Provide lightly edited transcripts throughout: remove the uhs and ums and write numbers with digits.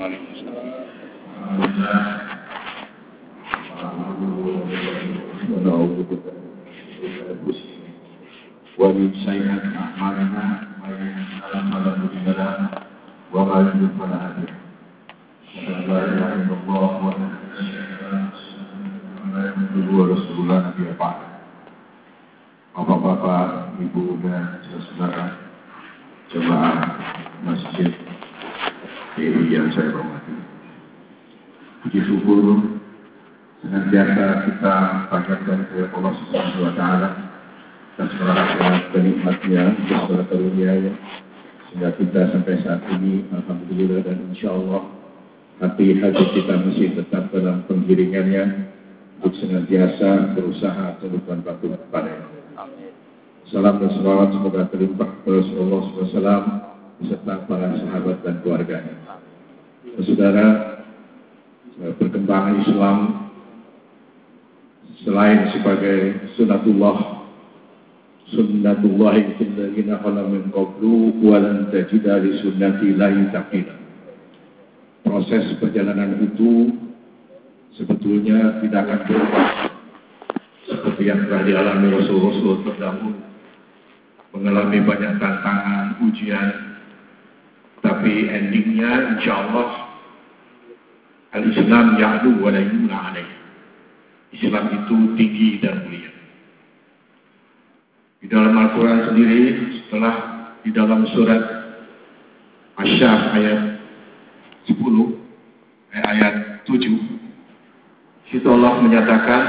ومن سيئات أعمالنا من يهده الله فلا مضل له وما يضلل فلا هادي له أشهد أن لا إله إلا الله وحده لا شريك له وأشهد أن Rasulullah Nabi Pak. Bapak-bapak, ibu dan saudara jemaah masjid yang saya hormati. Puji syukur senantiasa kita panjatkan kepada Allah Subhanahu wa taala atas segala kenikmatnya, segala karunia-Nya, sehingga kita sampai saat ini alhamdulillah dan insyaallah hati kita masih tetap dalam penggiringannya untuk senantiasa berusaha tunduk patuh kepada-Nya. Salam dan salawat semoga terlimpah kepada Rasulullah SAW beserta para sahabat dan keluarganya. Saudara, perkembangan Islam selain sebagai sunnatullah fil ladzina khala min qablu wa lan tajida li sunnatillahi tabdila. Proses perjalanan itu sebetulnya tidak akan berubah seperti yang telah dialami Rasul-Rasul terdahulu, mengalami banyak tantangan, ujian, tapi endingnya insya Allah al-Islam ya'lu wa la yumna alaih. Islam itu tinggi dan mulia. Di dalam Al-Quran sendiri, setelah di dalam surat Asy-Syaf ayat 10, ayat 7, situ Allah menyatakan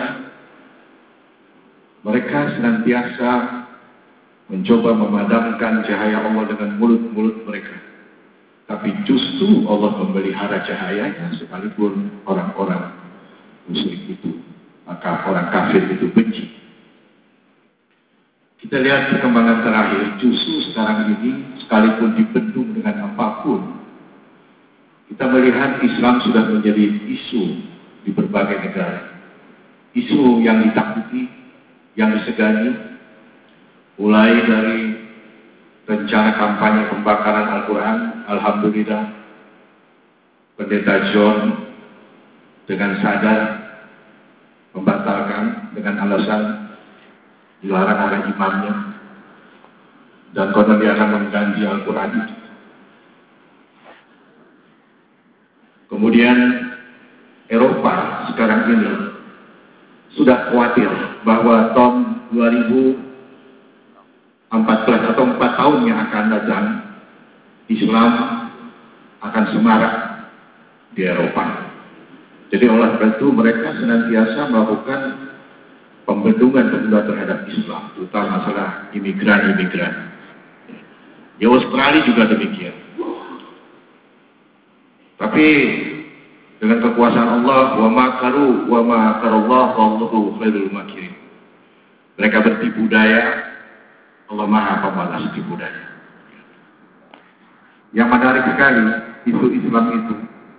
mereka senantiasa mencoba memadamkan cahaya Allah dengan mulut-mulut mereka. Tapi justru Allah memelihara cahayanya sekalipun orang-orang musyrik itu, maka orang kafir itu benci. Kita lihat perkembangan terakhir, justru sekarang ini sekalipun dibendung dengan apapun, kita melihat Islam sudah menjadi isu di berbagai negara. Isu yang ditakuti, yang disegani, mulai dari rencana kampanye pembakaran Al-Quran, alhamdulillah, Pendeta John dengan sadar membatalkan dengan alasan dilarang oleh imamnya, dan konon dia akan mengganti Al-Quran itu. Kemudian Eropa sekarang ini sudah khawatir bahwa tahun 2014 atau 4 tahun yang akan datang, Islam akan semarak di Eropa. Jadi oleh karena itu mereka senantiasa melakukan pembendungan terhadap Islam, terutama masalah imigran-imigran. Di Australia juga demikian. Tapi dengan kekuasaan Allah, wa makarallah wallahu khairul makirin. Mereka bertipu daya, Allah Maha Pembalas tipu daya. Yang menarik sekali, isu Islam itu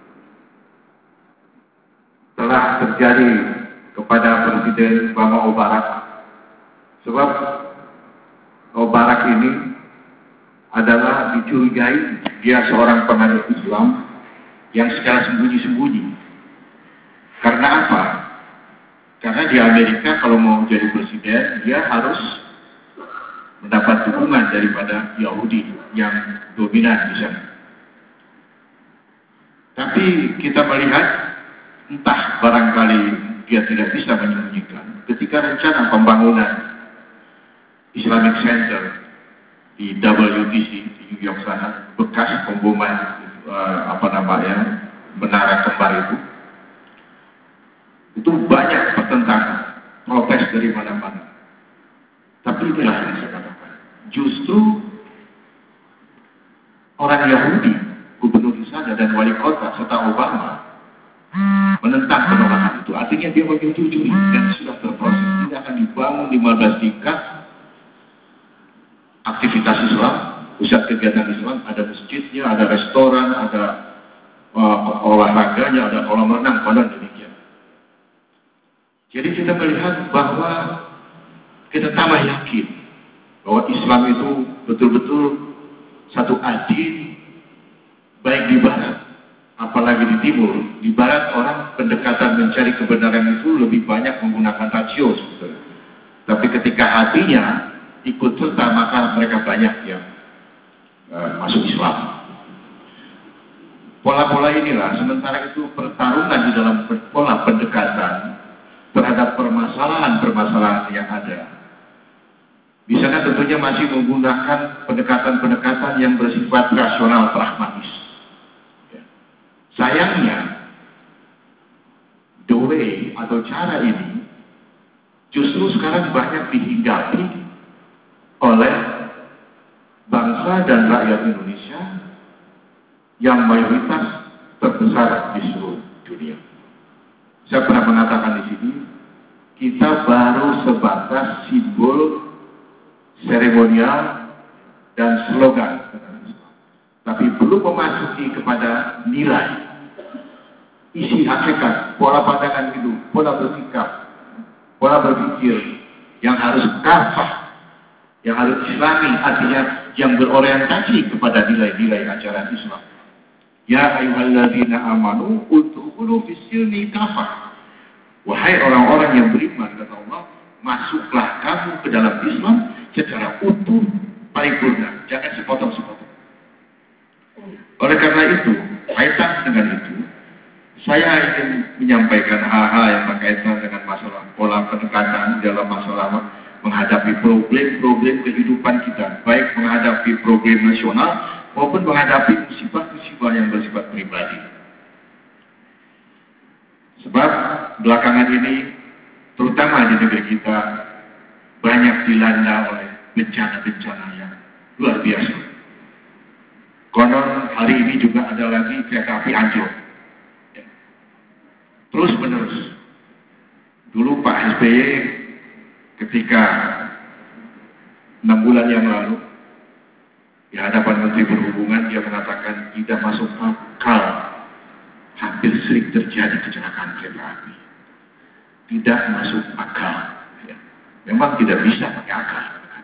telah terjadi kepada Presiden Obama Mubarak. Sebab Mubarak ini adalah dicurigai dia seorang penganut Islam yang secara sembunyi-sembunyi. Karena apa? Karena di Amerika kalau mau jadi presiden, dia harus mendapat dukungan daripada Yahudi yang dominan di sana. Tapi kita melihat, entah barangkali dia tidak bisa menyembunyikan, ketika rencana pembangunan Islamic Center di WTC di New York sana, bekas pemboman menara kembar itu banyak pertentangan, protes dari mana-mana. Tapi inilah yang saya katakan, justru orang Yahudi, gubernur di sana dan wali kota serta Obama menentang penolakan itu. Artinya dia menyetujui dan sudah terproses. Ini akan dibangun 15 tingkat aktivitas Islam, pusat kegiatan Islam, ada masjidnya, ada restoran, ada olahraganya, ada kolam renang, konon demikian. Jadi kita melihat bahwa kita tambah yakin bahwa Islam itu betul-betul satu adil, baik di barat apalagi di timur, di barat orang pendekatan mencari kebenaran itu lebih banyak menggunakan rasio sebetulnya. Tapi ketika hatinya ikut serta, maka mereka banyak yang masuk Islam. Pola-pola inilah, sementara itu pertarungan di dalam pola pendekatan terhadap permasalahan-permasalahan yang ada. Di sana tentunya masih menggunakan pendekatan-pendekatan yang bersifat rasional pragmatis. Sayangnya, the way atau cara ini justru sekarang banyak dihinggapi oleh bangsa dan rakyat Indonesia yang mayoritas terbesar di seluruh dunia. Saya pernah mengatakan di sini, kita baru sebatas simbol, seremonial, dan slogan, tapi belum memasuki kepada nilai, isi hakikat, pola pandangan hidup, pola bersikap, pola berpikir yang harus kafah, yang harus islami, artinya yang berorientasi kepada nilai-nilai ajaran Islam. Ya ayyuhalladzina amanu udkhulu fis-silmi kafah. Wahai orang-orang yang beriman, kata Allah, masuklah kamu ke dalam Islam secara utuh, paripurna, jangan sepotong-sepotong. Oleh karena itu, kaitan dengan itu, saya ingin menyampaikan hal-hal yang berkaitan dengan masalah pola pendekatan dalam masalah menghadapi problem-problem kehidupan kita, baik menghadapi problem nasional maupun menghadapi musibah-musibah yang bersifat pribadi. Sebab belakangan ini, terutama di negeri kita, banyak dilanda oleh bencana-bencana yang luar biasa. Konon hari ini juga ada lagi kereta api anjlok. Terus menerus. Dulu Pak SBY ketika 6 bulan yang lalu di hadapan Menteri Perhubungan, dia mengatakan tidak masuk akal, hampir sering terjadi kecelakaan kereta api. Tidak masuk akal. Ya. Memang tidak bisa pakai akal.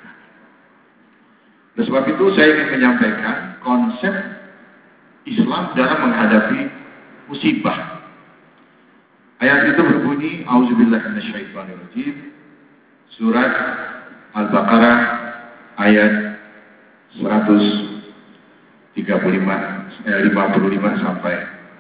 Oleh sebab itu saya ingin menyampaikan konsep Islam dalam menghadapi musibah. Ayat itu berbunyi, Auzubillahi minasyaitonirrajim, surat Al-Baqarah ayat 155 sampai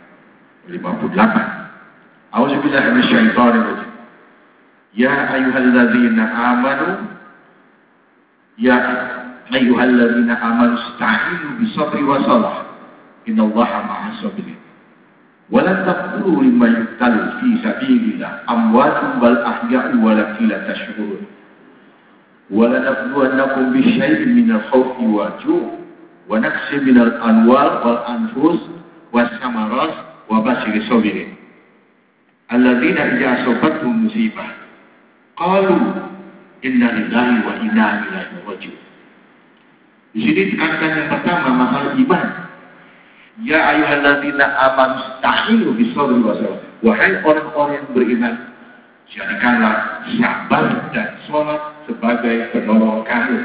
58. Auzubillahi minasyaitonirrajim. Ya ayyuhalladzina amanu, ya ayyuhalladzina amanu ista'inu bisabri wa salah, innallaha ma'as sabirin. Wala taqulu liman yuqtalu fi sabilillah amwatun bal ahya'u walakin la tash'urun. Wala nabluwannakum bisyai'in minal khawfi wal ju' wa naqsin minal amwal wal anfus was samarat wa basyiris sabirin. Alladzina idza asabatuhum musibah qalu inna lillahi wa inna ilaihi raji'un. Di sini tekankan yang pertama masalah iman. Ya ayyuhalladzina amanu ista'inu bisabri wa salah. Wahai orang-orang yang beriman, jadikanlah sabar dan sholat sebagai penolong kamu.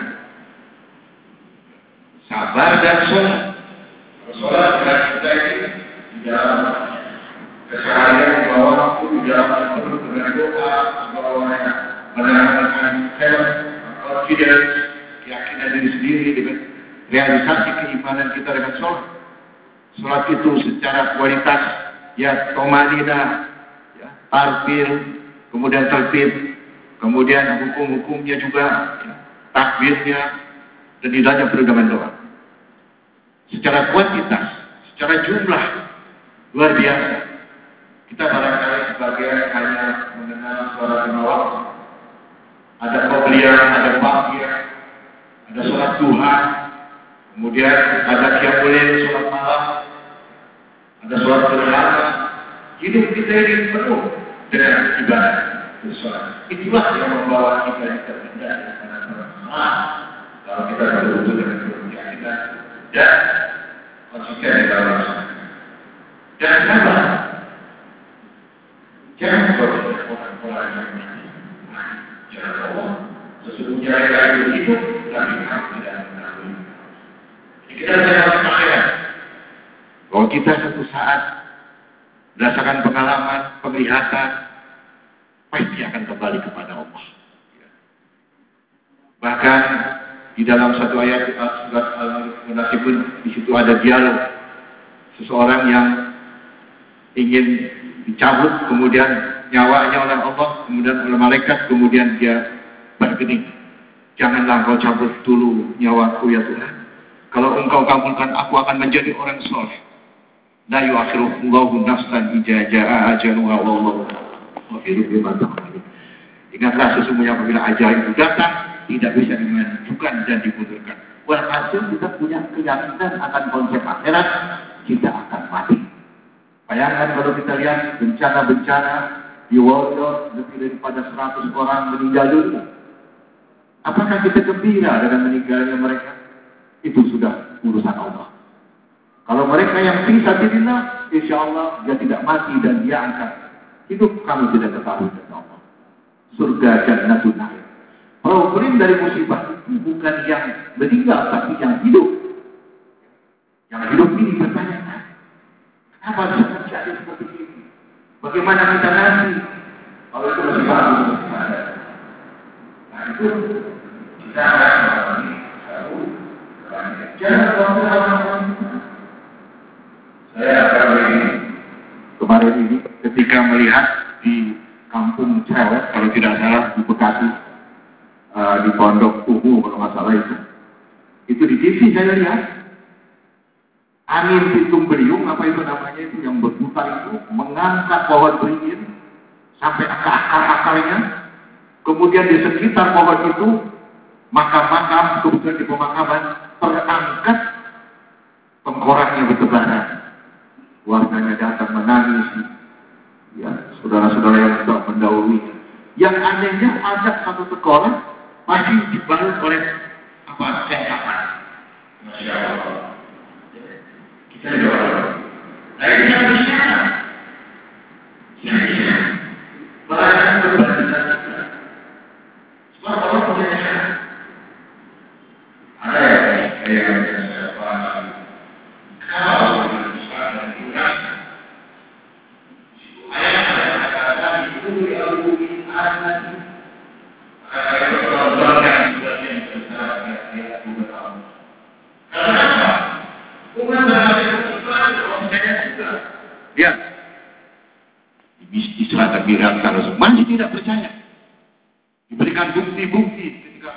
Sabar dan sholat. Sholat dengan kita ini di dalam keseharian bahwa waktu di dalam penuh dengan doa, bahwa menerangkan health, confidence, keyakinan diri sendiri dengan realisasi keimanan kita dengan sholat. Sholat itu secara kualitas, ya tomanina, ya, tartil, kemudian tertib, kemudian hukum-hukumnya juga, ya, takbirnya, dan nilainya penuh dengan doa. Secara kuantitas, secara jumlah, luar biasa. Kita barangkali sebagian hanya mengenal sholat lima waktu. Ada qobliyah, ada baqiyah, ada sholat duha, kemudian ada qiyamul lail, sholat malam, ada sholat berjamaah. Hidup kita ini penuh dengan ibadah sholat. Itulah yang membawa kita terhindar dari permasalahan. Kalau kita betul-betul dengan keyakinan dan konsisten di dalam sholat. Dan sabar. Jangan berpikir orang-orang yang jangan Allah. Sesungguhnya mereka itu hidup, tapi kamu tidak mengetahui. Kita jangan percaya bahwa kita satu saat berdasarkan pengalaman, penglihatan, pasti akan kembali kepada Allah. Bahkan di dalam satu ayat surat Al-Munafiqun, di situ ada dialog seseorang yang ingin dicabut kemudian nyawanya oleh Allah, kemudian oleh malaikat, kemudian dia bergening, janganlah kau cabut dulu nyawaku ya Tuhan. Kalau engkau kabulkan, aku akan menjadi orang soleh. La yu'akhirullahu nafsan idza jaa ajaluha wallahu ghafurun bima ta'malun. Ingatlah sesungguhnya apabila ajal itu datang, tidak bisa dimajukan dan dimundurkan. Walhasil kita punya keyakinan akan konsep akhirat, kita akan mati. Bayangkan kalau kita lihat bencana-bencana di Warrior, lebih daripada 100 orang meninggal dunia. Apakah kita gembira dengan meninggalnya mereka? Itu sudah urusan Allah. Kalau mereka yang fisabilillah, insya Allah dia tidak mati dan dia akan hidup, kami tidak ketahui dari Allah. Surga jannatun na'im. Problem dari musibah itu bukan yang meninggal, tapi yang hidup. Yang hidup ini bertanya, kenapa bisa terjadi seperti ini? Bagaimana kita nanti? Kalau itu musibah itu ada. Nah itu kita akan mengalami satu. Jangan orang saya kemarin ini ketika melihat di Kampung Cewek, kalau tidak salah di Bekasi, di Pondok Tugu kalau nggak salah itu di TV saya lihat angin pitung beliung apa itu namanya itu yang berputar itu mengangkat pohon beringin sampai ke akar-akarnya, kemudian di sekitar pohon itu makam-makam, kemudian di pemakaman terangkat tengkoraknya bertebaran. Warganya datang menangis, ya saudara-saudara yang sudah mendahului. Yang anehnya ada satu tengkorak masih dibalut oleh apa sengkapan. Masya Allah. Kita jawab. Tapi yang bisa, yang bisa. Bahkan berbandingan juga. Sebab Allah punya cara. Ada yang saya paham. Kalau dia bisa terbilang kalau masih tidak percaya, diberikan bukti-bukti ketika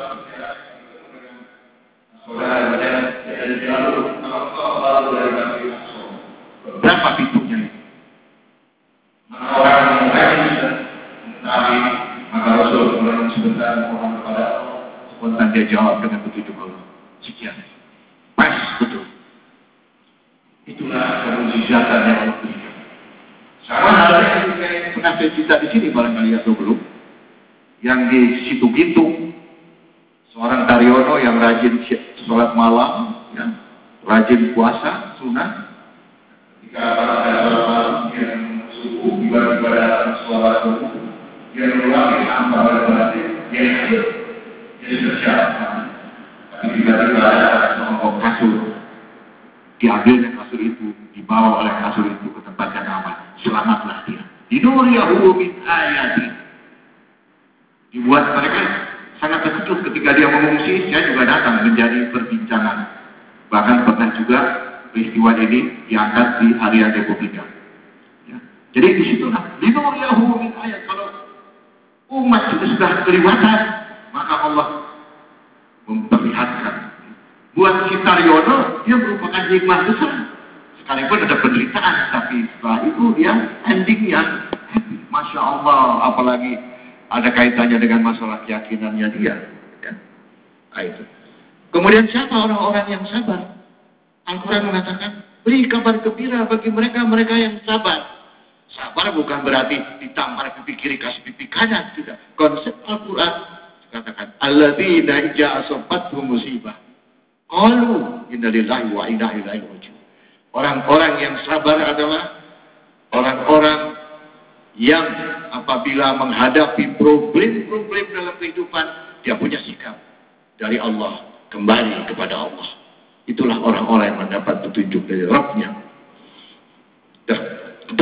berapa pintunya itu? Orang Nabi maka Rasul sebentar mohon kepada Allah, spontan dia jawab dengan begitu Allah. Sekian, pas betul. Itulah kemujizatan yang Allah berikan. Sama halnya yang pernah saya cerita di sini barangkali atau belum, yang di situ Gintung, seorang Taryono yang rajin sholat malam, ya, rajin puasa sunnah. Jika ada sholat malam yang subuh tiba-tiba datang sholat subuh, dia mengulangi antara batin, dia hadir, dia bersiapkan. Tapi tiba-tiba ada seorang kasur, diambilnya kasur itu, dibawa oleh kasur itu ke tempat yang aman. Selamatlah dia. Dinuriyahu min ayati. Dibuat mereka sangat terkejut ketika dia mengungsi. Saya juga datang menjadi perbincangan. Bahkan pernah juga peristiwa ini diangkat di harian Republika. Ya. Jadi disitulah dinuriyahu min ayat. Kalau umat itu sudah kelihatan, maka Allah memperlihatkan. Buat si Taryono, dia merupakan hikmah besar. Sekalipun ada penderitaan, tapi setelah itu dia endingnya happy. Masya Allah, apalagi ada kaitannya dengan masalah keyakinannya dia. Ya. Nah, itu. Kemudian siapa orang-orang yang sabar? Al-Quran mengatakan, beri kabar gembira bagi mereka yang sabar. Sabar bukan berarti ditampar pipi kiri kasih pipi kanan, tidak. Konsep Al-Quran katakan, alladzina idza asabathum musibah qalu inna lillahi wa inna ilaihi raji'un. Orang-orang yang sabar adalah orang-orang yang apabila menghadapi problem-problem dalam kehidupan, dia punya sikap dari Allah, kembali kepada Allah. Itulah orang-orang yang mendapat petunjuk dari Rabb-Nya. Dalam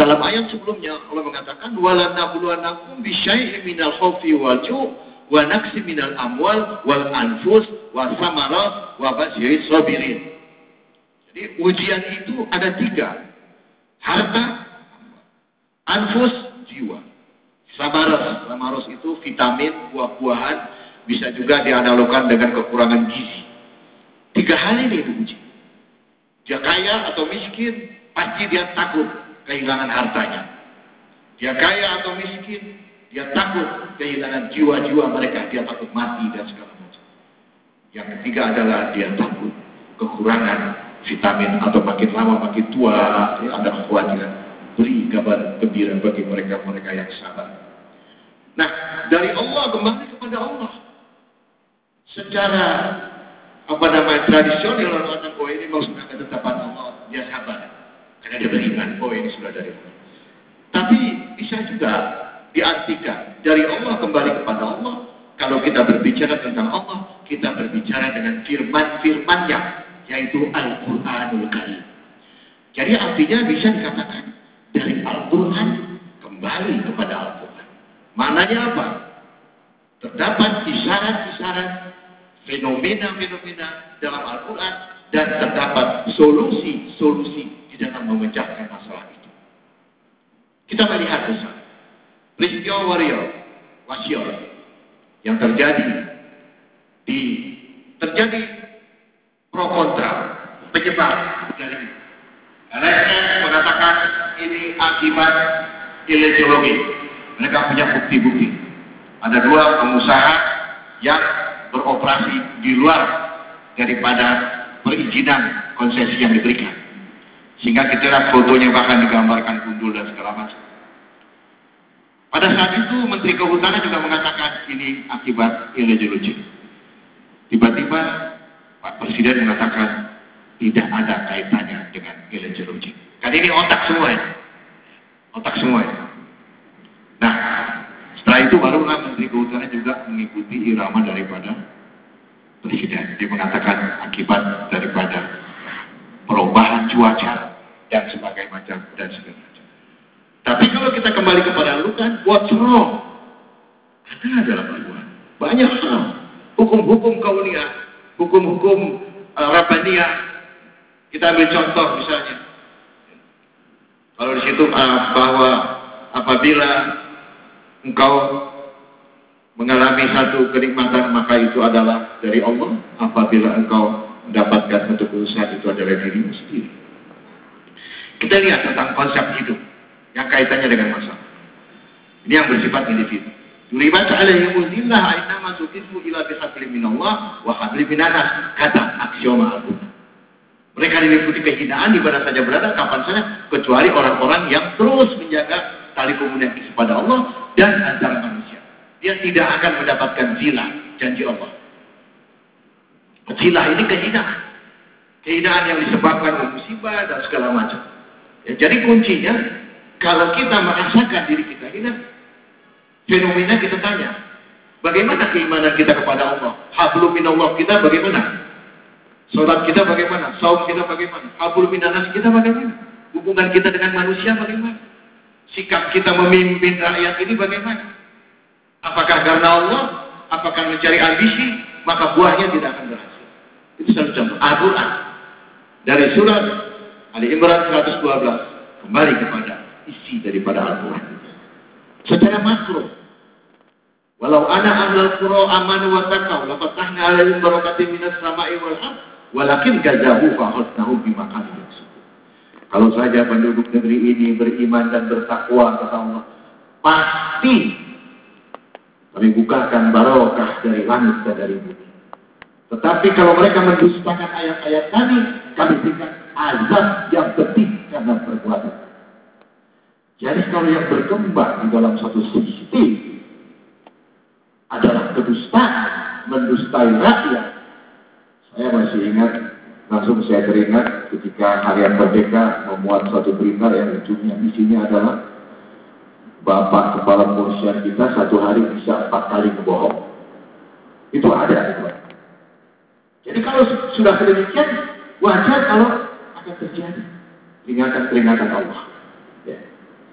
dalam ayat sebelumnya Allah mengatakan wala nabluwannakum bisyai'in minal khaufi wal ju' wa naqsi minal amwal wal anfus wa samarat wa basyiris sabirin. Jadi ujian itu ada 3. Harta, anfus, jiwa. Samaros itu vitamin, buah-buahan, bisa juga dianalogkan dengan kekurangan gizi. 3 hal ini diuji. Dia kaya atau miskin, pasti dia takut kehilangan hartanya. Dia kaya atau miskin, dia takut kehilangan jiwa-jiwa mereka, dia takut mati dan segala macam. Yang ketiga adalah dia takut kekurangan vitamin atau makin lama makin tua, ada kekhawatiran. Beri kabar gembira bagi mereka-mereka yang sabar. Nah, dari Allah kembali kepada Allah. Secara tradisional orang mengatakan, oh ini maksudnya ketetapan Allah, dia sabar. Karena dia beriman, oh ini sudah dari Allah. Tapi bisa juga diartikan dari Allah kembali kepada Allah. Kalau kita berbicara tentang Allah, kita berbicara dengan firman-firmannya, yaitu Al-Quranul Karim. Jadi artinya bisa dikatakan dari Al-Quran kembali kepada Al-Quran. Maknanya apa? Terdapat isyarat-isyarat, fenomena-fenomena dalam Al-Quran, dan terdapat solusi-solusi di dalam memecahkan masalah itu. Kita melihat misalnya peristiwa Wasyur yang terjadi pro kontra penyebar dari LSM mengatakan ini akibat ileologi. Mereka punya bukti-bukti. Ada 2 pengusaha yang beroperasi di luar daripada perizinan konsesi yang diberikan. Sehingga kita lihat fotonya bahkan digambarkan gundul dan segala macam. Pada saat itu Menteri Kehutanan juga mengatakan ini akibat ileologi. Tiba-tiba Pak Presiden mengatakan tidak ada kaitannya dengan ileologi. Kan ini otak semua ya. Otak semua ya. Nah, setelah itu barulah Menteri Kehutanan juga mengikuti irama daripada Presiden. Dia mengatakan akibat daripada perubahan cuaca dan sebagainya macam dan segala macam. Tapi kalau kita kembali kepada Al-Quran, what's wrong? Ada dalam Al-Quran banyak hal, hukum-hukum kauniyah, hukum-hukum rabbaniyah. Kita ambil contoh misalnya, kalau di situ bahwa apabila engkau mengalami satu kenikmatan maka itu adalah dari Allah. Apabila engkau mendapatkan satu kesusahan itu adalah dirimu sendiri. Kita lihat tentang konsep hidup yang kaitannya dengan masalah. Ini yang bersifat individu. Duribat alaihimul zillah ainama tuqifu ila bihablin minallah wa hablin minanas, kata aksioma Al-Quran. Mereka diliputi kehinaan di mana saja berada, kapan saja, kecuali orang-orang yang terus menjaga tali komunikasi kepada Allah dan antara manusia. Dia tidak akan mendapatkan zilah, janji Allah. Zilah ini kehinaan. Kehinaan yang disebabkan oleh musibah dan segala macam. Ya, jadi kuncinya, kalau kita merasakan diri kita hina, fenomena kita tanya, bagaimana keimanan kita kepada Allah? Hablum minallah kita bagaimana? Salat kita bagaimana? Saum kita bagaimana? Hablum minanas kita bagaimana? Hubungan kita dengan manusia bagaimana? Sikap kita memimpin rakyat ini bagaimana? Apakah karena Allah? Apakah mencari ambisi? Maka buahnya tidak akan berhasil. Itu satu contoh. Al-Quran dari surat Ali Imran 112 kembali kepada isi daripada Al-Quran. Secara makro, walau ana ahlul qura amanu wa taqaw la fatahna 'alaihim barakatin minas sama'i wal ardh walakin kadzabu fa akhadnahum bima kanu yaksubun. Kalau saja penduduk negeri ini beriman dan bertakwa kepada Allah, pasti kami bukakan barokah dari langit dan dari bumi. Tetapi kalau mereka mendustakan ayat-ayat kami berikan azab yang pedih karena perbuatan. Jadi kalau yang berkembang di dalam satu sistem adalah kedustaan, mendustai rakyat. Saya masih ingat, langsung saya teringat ketika Harian Merdeka memuat satu berita yang ujungnya isinya adalah Bapak Kepala Kepolisian kita satu hari bisa 4 kali kebohong. Itu ada. Itu. Jadi kalau sudah sedemikian, wajar kalau akan terjadi peringatan-peringatan Allah. Ya.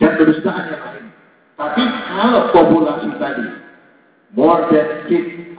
kedustaan yang lain. Tapi kalau populasi tadi more than 50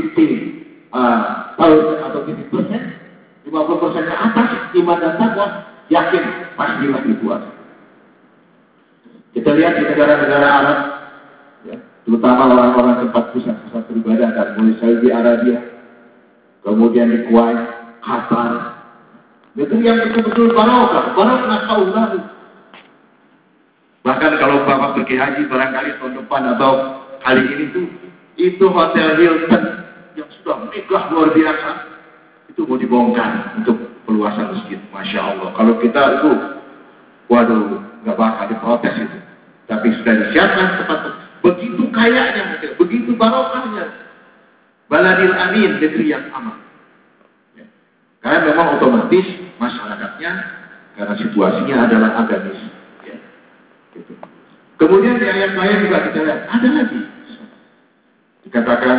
tahun atau 50% ke atas iman dan takwa, yakin pasti lagi puasa. Kita lihat di negara-negara Arab, ya, terutama orang-orang tempat pusat-pusat beribadah, dan mulai Saudi Arabia, kemudian di Kuwait, Qatar, itu yang betul-betul barokah kaulah. Bahkan kalau Bapak pergi haji barangkali tahun depan atau kali ini tuh, itu Hotel Hilton yang sudah megah luar biasa, itu mau dibongkar untuk perluasan masjid. Masya Allah. Kalau kita itu, waduh, nggak bakal diprotes itu. Tapi sudah disiapkan tempat begitu kayanya, begitu barokahnya. Baladil amin, negeri yang aman. Ya. Karena memang otomatis masyarakatnya, karena situasinya adalah agamis. Ya. Gitu. Kemudian di ayat lain juga kita lihat, ada lagi. Dikatakan,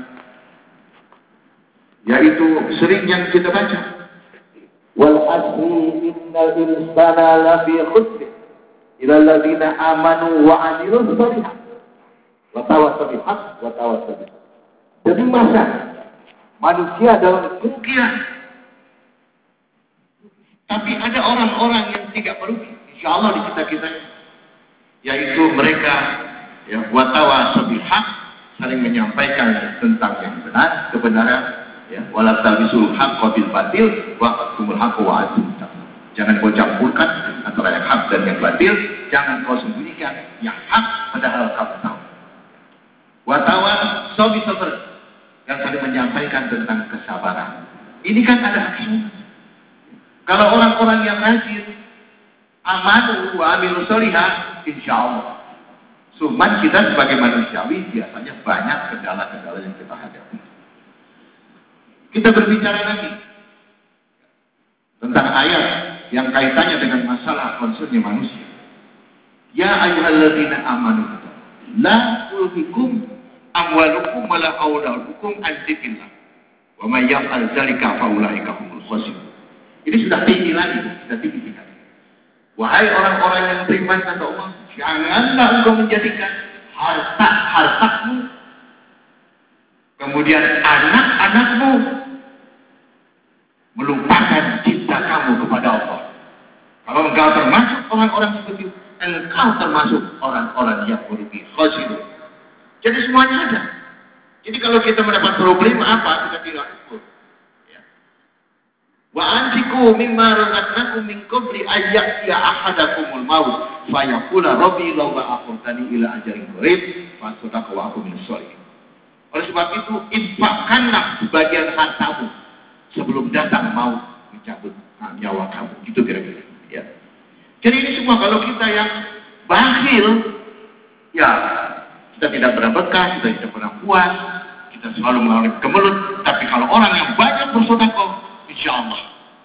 yaitu sering yang kita baca. Wal asri innal insana lafi khusr ila alladziina amanu wa 'amilus shalihat wa tawassaw bil haqq wa tawassaw bis sabr. Jadi masa manusia dalam kerugian. Tapi ada orang-orang yang tidak merugi, insyaallah di kita-kita, yaitu mereka yang wa tawassaw bil haqq, saling menyampaikan tentang yang benar, kebenaran, ya, wala talbisul haqqa bil batil wa taqtumul haqqa wa antum ta'lamun. Jangan kau campurkan antara yang hak dan yang batil, jangan kau sembunyikan yang hak padahal kamu tahu. Wa tawassaw bis sabr, yang saling menyampaikan tentang kesabaran. Ini kan ada hakikat. Kalau orang-orang yang rajin, amanu wa amilus shalihat, insyaallah. Cuman kita sebagai manusiawi biasanya banyak kendala-kendala yang kita hadapi. Kita berbicara lagi tentang ayat yang kaitannya dengan masalah concernnya manusia. Ya ayyuhalladzina amanu la tulhikum amwalukum wala auladukum an dzikrillah wa may yaf'al dzalika fa ulaika humul khasirun. Ini sudah tinggi lagi, sudah tinggi sekali. Wahai orang-orang yang beriman kata Allah, janganlah engkau menjadikan hartamu, kemudian anak-anakmu melupakan cinta kamu kepada Allah. Kalau engkau termasuk orang-orang seperti itu, engkau termasuk orang-orang yang merugi, khasirun. Jadi semuanya ada. Jadi kalau kita mendapat problem apa, kita tidak ikut. Wa anfiqu mimma razaqnakum min qabli an ya'tiya ahadakumul maut fa yaqula rabbi law ba'athani ila ajalin qarib fa sadaqtu wa aqum minas sholihin. Oleh sebab itu, infakkanlah sebagian hartamu sebelum datang maut mencabut nyawa kamu. Gitu kira-kira. Ya. Jadi ini semua kalau kita yang bakhil, ya kita tidak pernah berkah, kita tidak pernah puas, kita selalu mengalami kemelut. Tapi kalau orang yang banyak bersedekah, insya Allah.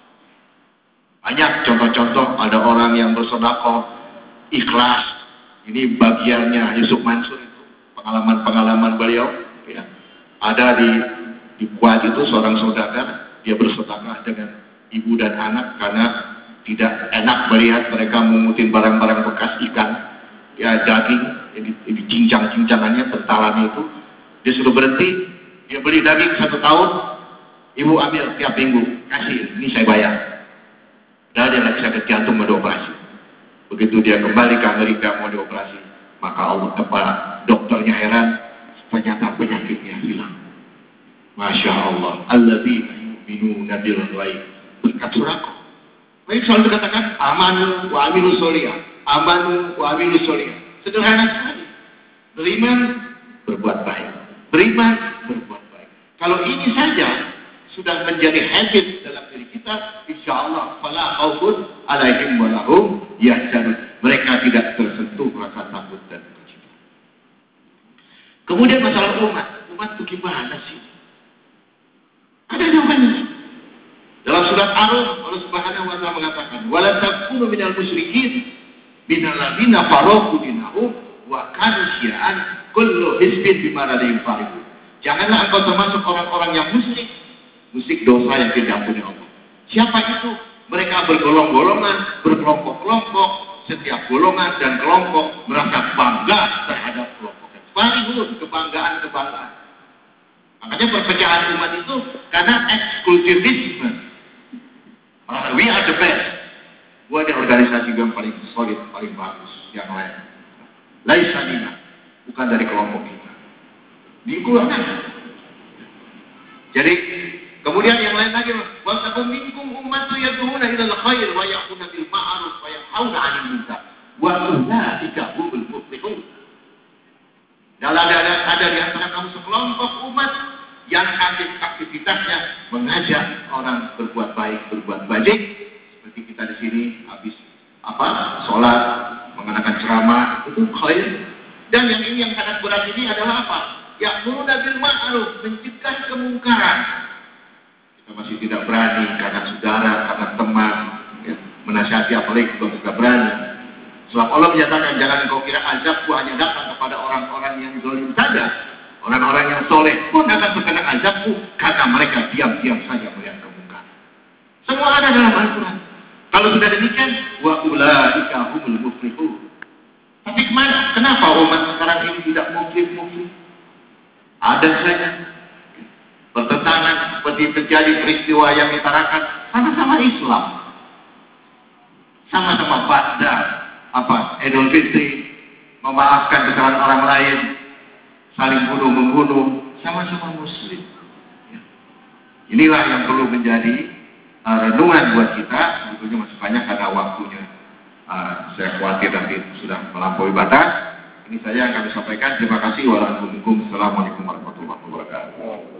Banyak contoh-contoh, ada orang yang bersedekah ikhlas. Ini bagiannya Yusuf Mansur itu, pengalaman-pengalaman beliau. Ya. Ada di Kuwait itu seorang saudagar, dia bersedekah dengan ibu dan anak karena tidak enak melihat mereka mengutin barang-barang bekas ikan, ya daging, ini cincang-cincangannya, pentalannya itu. Dia sudah berhenti, dia beli daging 1 tahun. Ibu ambil tiap minggu, kasih, ini saya bayar. Dan dia lagi sakit jantung mau dioperasi. Begitu dia kembali ke Amerika mau dioperasi, maka Allah kepala dokternya heran, ternyata penyakitnya hilang. Masya Allah, alladzina yu'minuna bil ghaib, berkat surako. Baik, selalu dikatakan amanu wa amilus sholihah, amanu wa amilus sholihah. Sederhana sekali. Beriman, berbuat baik. Beriman, berbuat baik. Kalau ini saja sudah menjadi habit dalam diri kita, insya Allah fala khaufun alaihim wa lahum yahzanun. Mereka tidak tersentuh rasa takut dan kecemasan. Kemudian masalah umat itu gimana sih? Ada jawabannya. Dalam surat Ar-Rum, Allah Subhanahu wa taala mengatakan, "Wala takunu minal musyrikin minal ladzina faraqu dinahum wa kanu syi'an kullu hizbin bima ladayhim farihun." Janganlah engkau termasuk orang-orang yang musyrik dosa yang tidak punya Allah. Siapa itu? Mereka bergolong-golongan, berkelompok-kelompok, setiap golongan dan kelompok merasa bangga terhadap kelompoknya. Farihun, kebanggaan. Makanya perpecahan umat itu karena eksklusivisme. We are the best. Gua ada organisasi yang paling solid, paling bagus. Yang lain, laisa minna, bukan dari kelompok kita. Dikeluarkan. Jadi kemudian yang lain lagi, wa takum minkum ummatun yad'una ila al-khair wa ya'muruna bil ma'ruf wa yanhauna 'anil munkar wa ulaika humul muflihun. Ada di antara kamu sekelompok umat yang aktivitasnya mengajak orang berbuat baik, berbuat baik. Seperti kita di sini habis sholat, mengenakan ceramah, itu khair. Dan yang ini yang sangat berat ini adalah apa? Ya'muruna bil ma'ruf, mencegah kemungkaran. Kita masih tidak berani karena saudara, karena teman, ya, menasihati apalagi kita tidak berani. Sebab Allah menyatakan jangan kau kira azabku hanya datang kepada orang-orang yang zalim saja. Orang-orang yang soleh pun akan terkena azabku karena mereka diam-diam saja melihat kemungkaran. Semua ada dalam Al-Quran. Kalau sudah demikian, wa ulaika humul muflihun. Tapi kemana? Kenapa umat sekarang ini tidak muflih? Ada saja pertentangan seperti terjadi peristiwa yang ditarakan sama-sama Islam, sama-sama pada Idul Fitri, memaafkan kesalahan orang lain, saling bunuh-membunuh, sama-sama Muslim. Inilah yang perlu menjadi renungan buat kita. Sebetulnya masih banyak karena waktunya saya khawatir nanti sudah melampaui batas. Ini saja yang kami sampaikan. Terima kasih. Wassalamualaikum warahmatullahi wabarakatuh.